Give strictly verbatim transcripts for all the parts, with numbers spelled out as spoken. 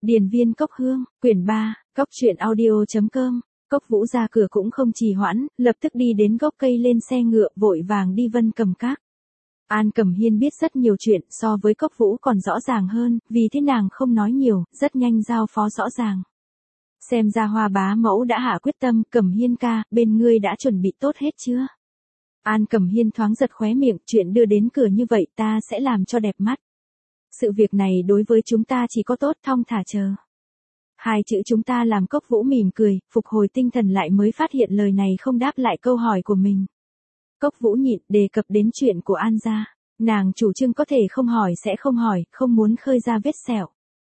Điền viên Cốc Hương, quyển ba, cốc truyện audio.com. Cốc Vũ ra cửa cũng không trì hoãn, lập tức đi đến gốc cây lên xe ngựa vội vàng đi Vân Cầm Các. An Cẩm Hiên biết rất nhiều chuyện so với Cốc Vũ còn rõ ràng hơn, vì thế nàng không nói nhiều, rất nhanh giao phó rõ ràng. Xem ra Hoa bá mẫu đã hạ quyết tâm, Cẩm Hiên ca, bên ngươi đã chuẩn bị tốt hết chưa? An Cẩm Hiên thoáng giật khóe miệng, chuyện đưa đến cửa như vậy ta sẽ làm cho đẹp mắt. Sự việc này đối với chúng ta chỉ có tốt, thong thả chờ. Hai chữ chúng ta làm Cốc Vũ mỉm cười, phục hồi tinh thần lại mới phát hiện lời này không đáp lại câu hỏi của mình. Cốc Vũ nhịn, đề cập đến chuyện của An gia. Nàng chủ trương có thể không hỏi sẽ không hỏi, không muốn khơi ra vết sẹo.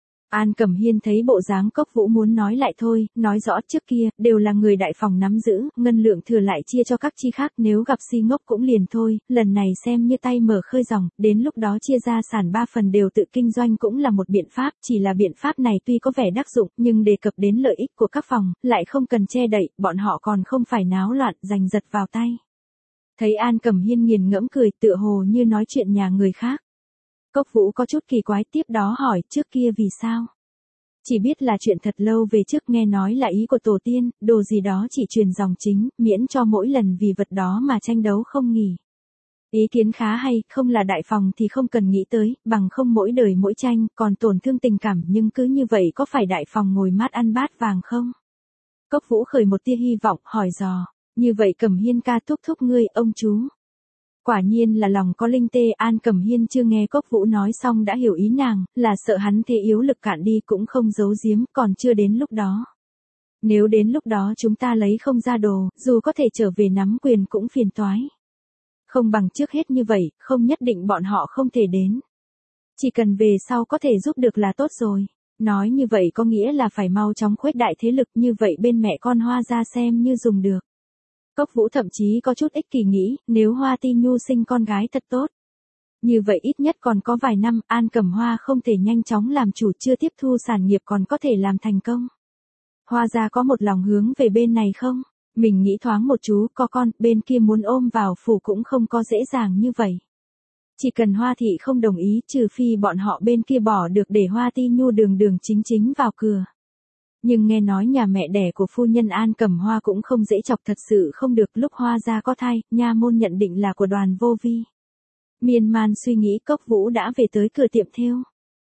An Cẩm Hiên thấy bộ dáng Cốc Vũ muốn nói lại thôi, nói rõ trước kia, đều là người đại phòng nắm giữ, ngân lượng thừa lại chia cho các chi khác, nếu gặp si ngốc cũng liền thôi, lần này xem như tay mở khơi dòng, đến lúc đó chia ra sản ba phần đều tự kinh doanh cũng là một biện pháp, chỉ là biện pháp này tuy có vẻ đắc dụng, nhưng đề cập đến lợi ích của các phòng, lại không cần che đậy, bọn họ còn không phải náo loạn, giành giật vào tay. Thấy An Cẩm Hiên nghiền ngẫm cười, tựa hồ như nói chuyện nhà người khác. Cốc Vũ có chút kỳ quái, tiếp đó hỏi, trước kia vì sao? Chỉ biết là chuyện thật lâu về trước, nghe nói là ý của tổ tiên, đồ gì đó chỉ truyền dòng chính, miễn cho mỗi lần vì vật đó mà tranh đấu không nghỉ. Ý kiến khá hay, không là đại phòng thì không cần nghĩ tới, bằng không mỗi đời mỗi tranh, còn tổn thương tình cảm, nhưng cứ như vậy có phải đại phòng ngồi mát ăn bát vàng không? Cốc Vũ khởi một tia hy vọng, hỏi dò, như vậy Cẩm Hiên ca thúc thúc ngươi, ông chú. Quả nhiên là lòng có linh tê. An Cẩm Hiên chưa nghe Cốc Vũ nói xong đã hiểu ý nàng, là sợ hắn thế yếu lực cạn đi cũng không giấu giếm, còn chưa đến lúc đó. Nếu đến lúc đó chúng ta lấy không ra đồ, dù có thể trở về nắm quyền cũng phiền toái. Không bằng trước hết như vậy, không nhất định bọn họ không thể đến. Chỉ cần về sau có thể giúp được là tốt rồi. Nói như vậy có nghĩa là phải mau chóng khuếch đại thế lực, như vậy bên mẹ con Hoa ra xem như dùng được. Cốc Vũ thậm chí có chút ích kỷ nghĩ, nếu Hoa Ti Nhu sinh con gái thật tốt. Như vậy ít nhất còn có vài năm, An Cẩm Hoa không thể nhanh chóng làm chủ, chưa tiếp thu sản nghiệp còn có thể làm thành công. Hoa gia có một lòng hướng về bên này không? Mình nghĩ thoáng một chú, có con, bên kia muốn ôm vào phủ cũng không có dễ dàng như vậy. Chỉ cần Hoa thị không đồng ý, trừ phi bọn họ bên kia bỏ được để Hoa Ti Nhu đường đường chính chính vào cửa. Nhưng nghe nói nhà mẹ đẻ của phu nhân An Cẩm Hoa cũng không dễ chọc, thật sự không được, lúc Hoa gia có thai, nha môn nhận định là của Đoàn Vô Vi. Miên man suy nghĩ, Cốc Vũ đã về tới cửa tiệm thêu.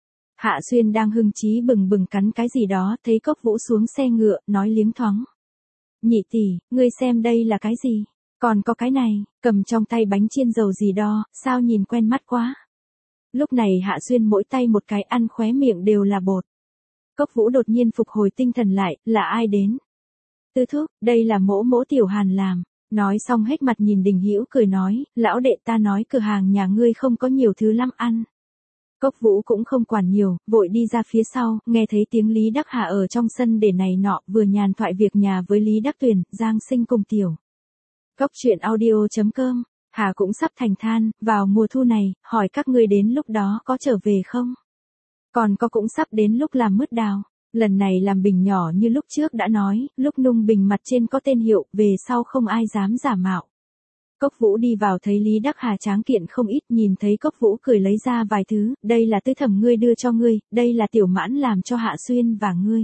Hạ Xuyên đang hưng trí bừng bừng cắn cái gì đó, thấy Cốc Vũ xuống xe ngựa, nói liếm thoáng. Nhị tỷ, ngươi xem đây là cái gì? Còn có cái này, cầm trong tay bánh chiên dầu gì đó, sao nhìn quen mắt quá. Lúc này Hạ Xuyên mỗi tay một cái, ăn khóe miệng đều là bột. Cốc Vũ đột nhiên phục hồi tinh thần lại, là ai đến? Tư thúc, đây là mỗ mỗ Tiểu Hàn làm. Nói xong hết mặt nhìn Đình Hữu cười nói, lão đệ ta nói cửa hàng nhà ngươi không có nhiều thứ lắm ăn. Cốc Vũ cũng không quản nhiều, vội đi ra phía sau, nghe thấy tiếng Lý Đắc Hà ở trong sân để này nọ, vừa nhàn thoại việc nhà với Lý Đắc Tuyền, Giang Sinh cùng Tiểu. Cốc truyện audio.com, Hà cũng sắp thành than, vào mùa thu này, hỏi các ngươi đến lúc đó có trở về không? Còn có cũng sắp đến lúc làm mứt đào. Lần này làm bình nhỏ như lúc trước đã nói, lúc nung bình mặt trên có tên hiệu, về sau không ai dám giả mạo. Cốc Vũ đi vào thấy Lý Đắc Hà tráng kiện không ít, nhìn thấy Cốc Vũ cười lấy ra vài thứ, đây là tứ thẩm ngươi đưa cho ngươi, đây là Tiểu Mãn làm cho Hạ Xuyên và ngươi.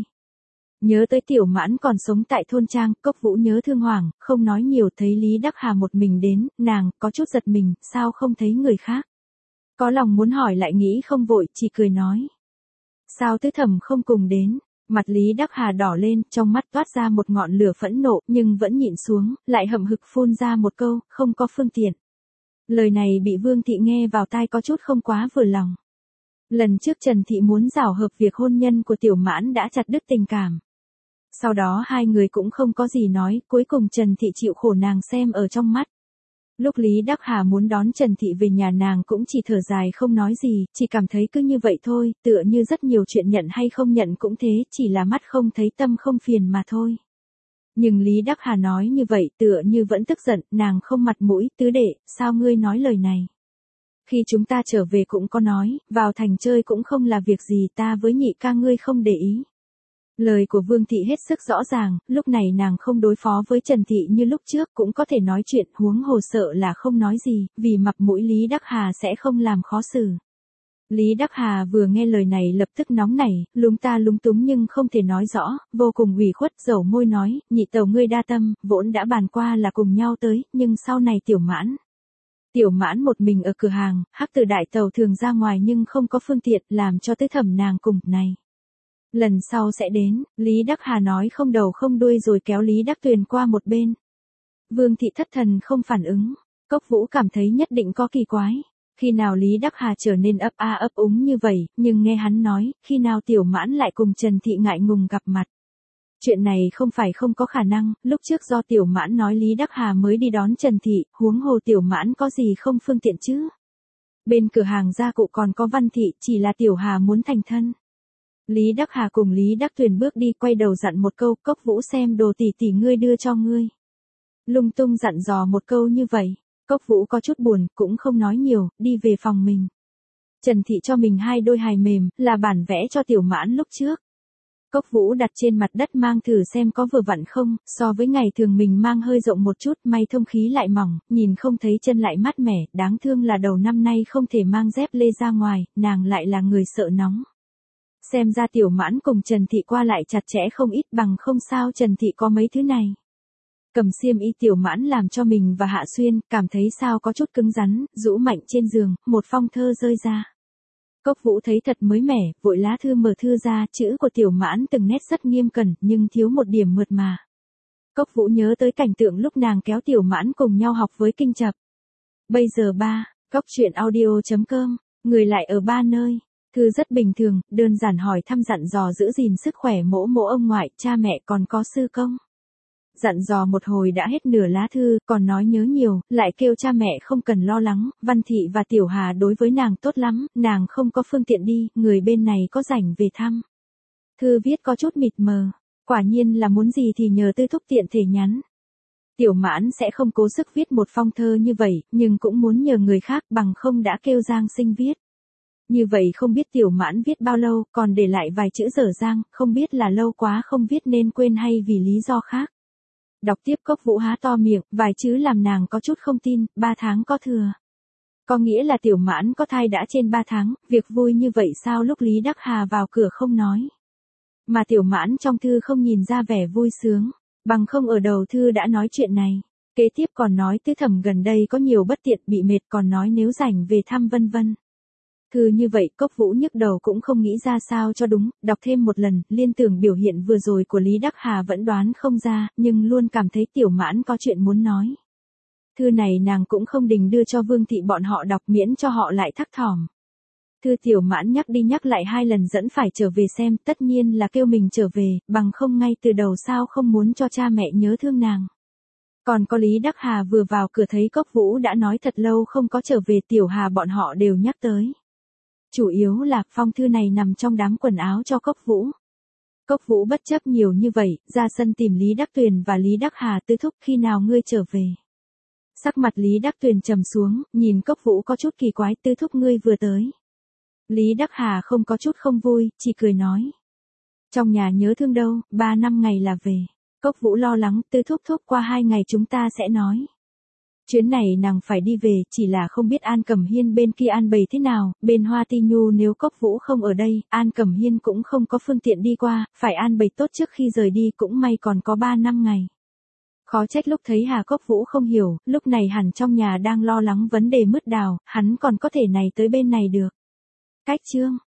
Nhớ tới Tiểu Mãn còn sống tại thôn trang, Cốc Vũ nhớ thương hoảng, không nói nhiều, thấy Lý Đắc Hà một mình đến, nàng, có chút giật mình, sao không thấy người khác. Có lòng muốn hỏi lại nghĩ không vội, chỉ cười nói. Sao tứ thẩm không cùng đến? Mặt Lý Đắc Hà đỏ lên, trong mắt toát ra một ngọn lửa phẫn nộ, nhưng vẫn nhịn xuống, lại hậm hực phun ra một câu, không có phương tiện. Lời này bị Vương Thị nghe vào tai có chút không quá vừa lòng. Lần trước Trần Thị muốn giảo hợp việc hôn nhân của Tiểu Mãn đã chặt đứt tình cảm. Sau đó hai người cũng không có gì nói, cuối cùng Trần Thị chịu khổ nàng xem ở trong mắt. Lúc Lý Đắc Hà muốn đón Trần Thị về nhà nàng cũng chỉ thở dài không nói gì, chỉ cảm thấy cứ như vậy thôi, tựa như rất nhiều chuyện nhận hay không nhận cũng thế, chỉ là mắt không thấy tâm không phiền mà thôi. Nhưng Lý Đắc Hà nói như vậy tựa như vẫn tức giận, nàng không mặt mũi, tứ đệ, sao ngươi nói lời này? Khi chúng ta trở về cũng có nói, vào thành chơi cũng không là việc gì, ta với nhị ca ngươi không để ý. Lời của Vương Thị hết sức rõ ràng, lúc này nàng không đối phó với Trần Thị như lúc trước cũng có thể nói chuyện, huống hồ sợ là không nói gì, vì mặt mũi Lý Đắc Hà sẽ không làm khó xử. Lý Đắc Hà vừa nghe lời này lập tức nóng nảy, lúng ta lúng túng nhưng không thể nói rõ, vô cùng ủy khuất dầu môi nói, nhị tẩu ngươi đa tâm, vốn đã bàn qua là cùng nhau tới, nhưng sau này Tiểu Mãn. Tiểu Mãn một mình ở cửa hàng, hắc từ đại tàu thường ra ngoài nhưng không có phương tiện, làm cho tới thẩm nàng cùng, này. Lần sau sẽ đến, Lý Đắc Hà nói không đầu không đuôi rồi kéo Lý Đắc Tuyền qua một bên. Vương thị thất thần không phản ứng, Cốc Vũ cảm thấy nhất định có kỳ quái. Khi nào Lý Đắc Hà trở nên ấp a ấp úng như vậy, nhưng nghe hắn nói, khi nào Tiểu Mãn lại cùng Trần Thị ngại ngùng gặp mặt. Chuyện này không phải không có khả năng, lúc trước do Tiểu Mãn nói Lý Đắc Hà mới đi đón Trần Thị, huống hồ Tiểu Mãn có gì không phương tiện chứ. Bên cửa hàng gia cụ còn có Văn Thị, chỉ là Tiểu Hà muốn thành thân. Lý Đắc Hà cùng Lý Đắc Tuyền bước đi quay đầu dặn một câu, Cốc Vũ xem đồ tỷ tỷ ngươi đưa cho ngươi. Lung tung dặn dò một câu như vậy. Cốc Vũ có chút buồn, cũng không nói nhiều, đi về phòng mình. Trần Thị cho mình hai đôi hài mềm, là bản vẽ cho Tiểu Mãn lúc trước. Cốc Vũ đặt trên mặt đất mang thử xem có vừa vặn không, so với ngày thường mình mang hơi rộng một chút, may thông khí lại mỏng, nhìn không thấy chân lại mát mẻ, đáng thương là đầu năm nay không thể mang dép lê ra ngoài, nàng lại là người sợ nóng. Xem ra Tiểu Mãn cùng Trần Thị qua lại chặt chẽ không ít bằng không sao Trần Thị có mấy thứ này. Cầm xiêm y Tiểu Mãn làm cho mình và Hạ Xuyên, cảm thấy sao có chút cứng rắn, rũ mạnh trên giường, một phong thơ rơi ra. Cốc Vũ thấy thật mới mẻ, vội lá thư mở thư ra, chữ của Tiểu Mãn từng nét rất nghiêm cẩn, nhưng thiếu một điểm mượt mà. Cốc Vũ nhớ tới cảnh tượng lúc nàng kéo Tiểu Mãn cùng nhau học với kinh chập. Bây giờ ba, cốc truyện audio chấm com, người lại ở ba nơi. Thư rất bình thường, đơn giản hỏi thăm dặn dò giữ gìn sức khỏe mỗ mỗ ông ngoại, cha mẹ còn có sư công. Dặn dò một hồi đã hết nửa lá thư, còn nói nhớ nhiều, lại kêu cha mẹ không cần lo lắng, Văn Thị và Tiểu Hà đối với nàng tốt lắm, nàng không có phương tiện đi, người bên này có rảnh về thăm. Thư viết có chút mịt mờ, quả nhiên là muốn gì thì nhờ Tư Thúc tiện thể nhắn. Tiểu Mãn sẽ không cố sức viết một phong thơ như vậy, nhưng cũng muốn nhờ người khác bằng không đã kêu Giang Sinh viết. Như vậy không biết Tiểu Mãn viết bao lâu, còn để lại vài chữ dở dang, không biết là lâu quá không viết nên quên hay vì lý do khác. Đọc tiếp Cốc Vũ há to miệng, vài chữ làm nàng có chút không tin, ba tháng có thừa. Có nghĩa là Tiểu Mãn có thai đã trên ba tháng, việc vui như vậy sao lúc Lý Đắc Hà vào cửa không nói. Mà Tiểu Mãn trong thư không nhìn ra vẻ vui sướng, bằng không ở đầu thư đã nói chuyện này. Kế tiếp còn nói Tư Thẩm gần đây có nhiều bất tiện bị mệt còn nói nếu rảnh về thăm vân vân. Thư như vậy Cốc Vũ nhức đầu cũng không nghĩ ra sao cho đúng, đọc thêm một lần, liên tưởng biểu hiện vừa rồi của Lý Đắc Hà vẫn đoán không ra, nhưng luôn cảm thấy Tiểu Mãn có chuyện muốn nói. Thư này nàng cũng không định đưa cho Vương Thị bọn họ đọc miễn cho họ lại thắc thỏm. Thư Tiểu Mãn nhắc đi nhắc lại hai lần dẫn phải trở về xem, tất nhiên là kêu mình trở về, bằng không ngay từ đầu sao không muốn cho cha mẹ nhớ thương nàng. Còn có Lý Đắc Hà vừa vào cửa thấy Cốc Vũ đã nói thật lâu không có trở về, Tiểu Hà bọn họ đều nhắc tới. Chủ yếu là phong thư này nằm trong đám quần áo cho Cốc Vũ. Cốc Vũ bất chấp nhiều như vậy, ra sân tìm Lý Đắc Tuyền và Lý Đắc Hà Tư Thúc khi nào ngươi trở về. Sắc mặt Lý Đắc Tuyền trầm xuống, nhìn Cốc Vũ có chút kỳ quái, Tư Thúc ngươi vừa tới. Lý Đắc Hà không có chút không vui, chỉ cười nói. Trong nhà nhớ thương đâu, ba năm ngày là về. Cốc Vũ lo lắng, Tư Thúc Thúc qua hai ngày chúng ta sẽ nói. Chuyến này nàng phải đi về, chỉ là không biết An Cẩm Hiên bên kia an bày thế nào, bên Hoa Ti Nhu nếu Cốc Vũ không ở đây, An Cẩm Hiên cũng không có phương tiện đi qua, phải an bày tốt trước khi rời đi, cũng may còn có ba năm ngày. Khó trách lúc thấy Hà Cốc Vũ không hiểu, lúc này hẳn trong nhà đang lo lắng vấn đề mứt đào, hắn còn có thể này tới bên này được. Cách chương